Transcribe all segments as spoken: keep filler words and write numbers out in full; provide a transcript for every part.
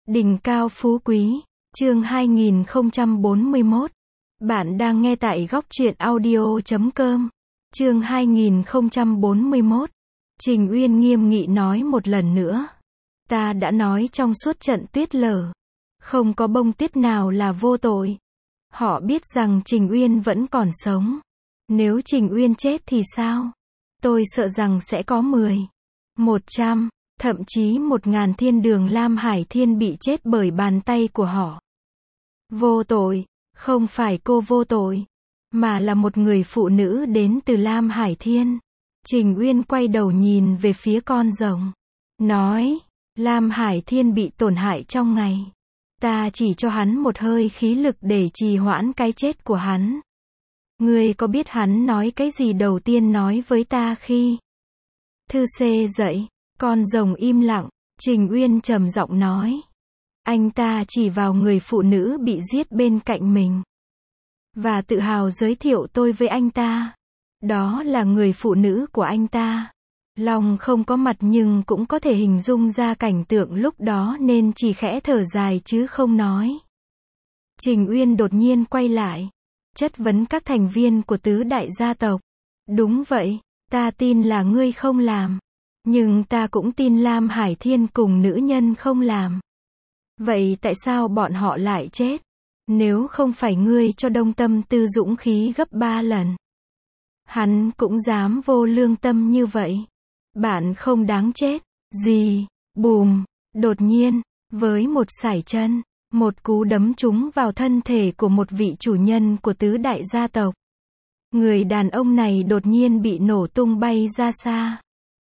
Đỉnh cao phú quý, chương hai nghìn không trăm bốn mươi mốt. Bạn đang nghe tại góc truyện audio chấm com. Chương hai nghìn không trăm bốn mươi mốt. Trình Uyên nghiêm nghị nói một lần nữa. Ta đã nói trong suốt trận tuyết lở, không có bông tuyết nào là vô tội. Họ biết rằng Trình Uyên vẫn còn sống. Nếu Trình Uyên chết thì sao? Tôi sợ rằng sẽ có mười, một trăm, thậm chí một ngàn thiên đường Lam Hải Thiên bị chết bởi bàn tay của họ. Vô tội, không phải cô vô tội, mà là một người phụ nữ đến từ Lam Hải Thiên. Trình Uyên quay đầu nhìn về phía con rồng, nói, Lam Hải Thiên bị tổn hại trong ngày. Ta chỉ cho hắn một hơi khí lực để trì hoãn cái chết của hắn. Ngươi có biết hắn nói cái gì đầu tiên nói với ta khi Thư Xê dậy? Con rồng im lặng, Trình Uyên trầm giọng nói. Anh ta chỉ vào người phụ nữ bị giết bên cạnh mình. Và tự hào giới thiệu tôi với anh ta. Đó là người phụ nữ của anh ta. Long không có mặt nhưng cũng có thể hình dung ra cảnh tượng lúc đó nên chỉ khẽ thở dài chứ không nói. Trình Uyên đột nhiên quay lại, chất vấn các thành viên của tứ đại gia tộc. Đúng vậy, ta tin là ngươi không làm. Nhưng ta cũng tin Lam Hải Thiên cùng nữ nhân không làm. Vậy tại sao bọn họ lại chết? Nếu không phải ngươi cho Đông Tâm Tư dũng khí gấp ba lần, hắn cũng dám vô lương tâm như vậy. Bạn không đáng chết. Gì? Bùm! Đột nhiên, với một sải chân, một cú đấm trúng vào thân thể của một vị chủ nhân của tứ đại gia tộc. Người đàn ông này đột nhiên bị nổ tung bay ra xa.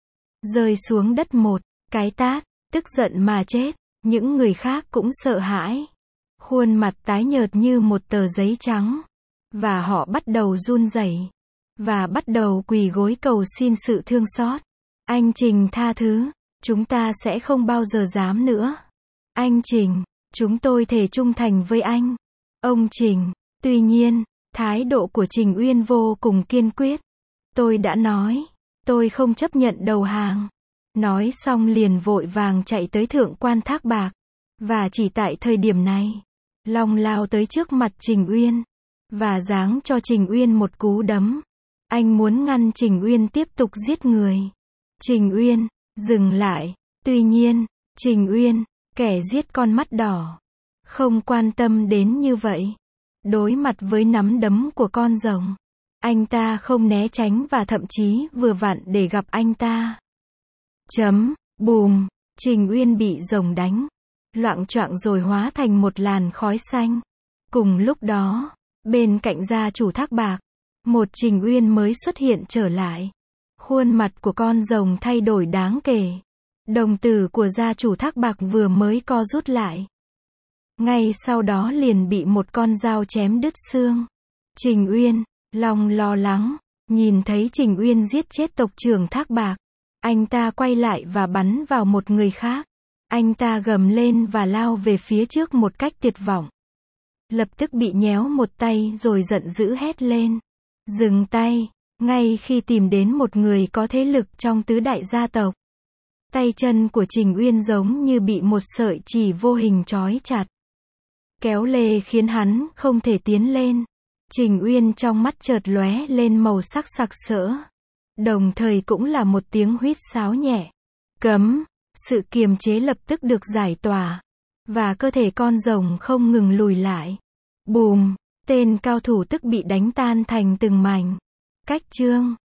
Rơi xuống đất một cái tát, tức giận mà chết. Những người khác cũng sợ hãi. Khuôn mặt tái nhợt như một tờ giấy trắng. Và họ bắt đầu run rẩy. Và bắt đầu quỳ gối cầu xin sự thương xót. Anh Trình tha thứ. Chúng ta sẽ không bao giờ dám nữa. Anh Trình, chúng tôi thề trung thành với anh. Ông Trình. Tuy nhiên, thái độ của Trình Uyên vô cùng kiên quyết. Tôi đã nói. Tôi không chấp nhận đầu hàng. Nói xong liền vội vàng chạy tới thượng quan Thác Bạc. Và chỉ tại thời điểm này, Long lao tới trước mặt Trình Uyên. Và giáng cho Trình Uyên một cú đấm. Anh muốn ngăn Trình Uyên tiếp tục giết người. Trình Uyên, dừng lại. Tuy nhiên, Trình Uyên, kẻ giết con mắt đỏ, không quan tâm đến như vậy. Đối mặt với nắm đấm của con rồng, anh ta không né tránh và thậm chí vừa vặn để gặp anh ta. Chấm, bùm, Trình Uyên bị rồng đánh, loạng choạng rồi hóa thành một làn khói xanh. Cùng lúc đó, bên cạnh gia chủ Thác Bạc, một Trình Uyên mới xuất hiện trở lại. Khuôn mặt của con rồng thay đổi đáng kể. Đồng tử của gia chủ Thác Bạc vừa mới co rút lại. Ngay sau đó liền bị một con dao chém đứt xương. Trình Uyên, Long lo lắng, nhìn thấy Trình Uyên giết chết tộc trưởng Thác Bạc. Anh ta quay lại và bắn vào một người khác. Anh ta gầm lên và lao về phía trước một cách tuyệt vọng. Lập tức bị nhéo một tay rồi giận dữ hét lên. Dừng tay, ngay khi tìm đến một người có thế lực trong tứ đại gia tộc. Tay chân của Trình Uyên giống như bị một sợi chỉ vô hình trói chặt. Kéo lê khiến hắn không thể tiến lên. Trình Uyên trong mắt chợt lóe lên màu sắc sặc sỡ. Đồng thời cũng là một tiếng huýt sáo nhẹ. Cấm, sự kiềm chế lập tức được giải tỏa. Và cơ thể con rồng không ngừng lùi lại. Bùm, tên cao thủ tức bị đánh tan thành từng mảnh. Cách chương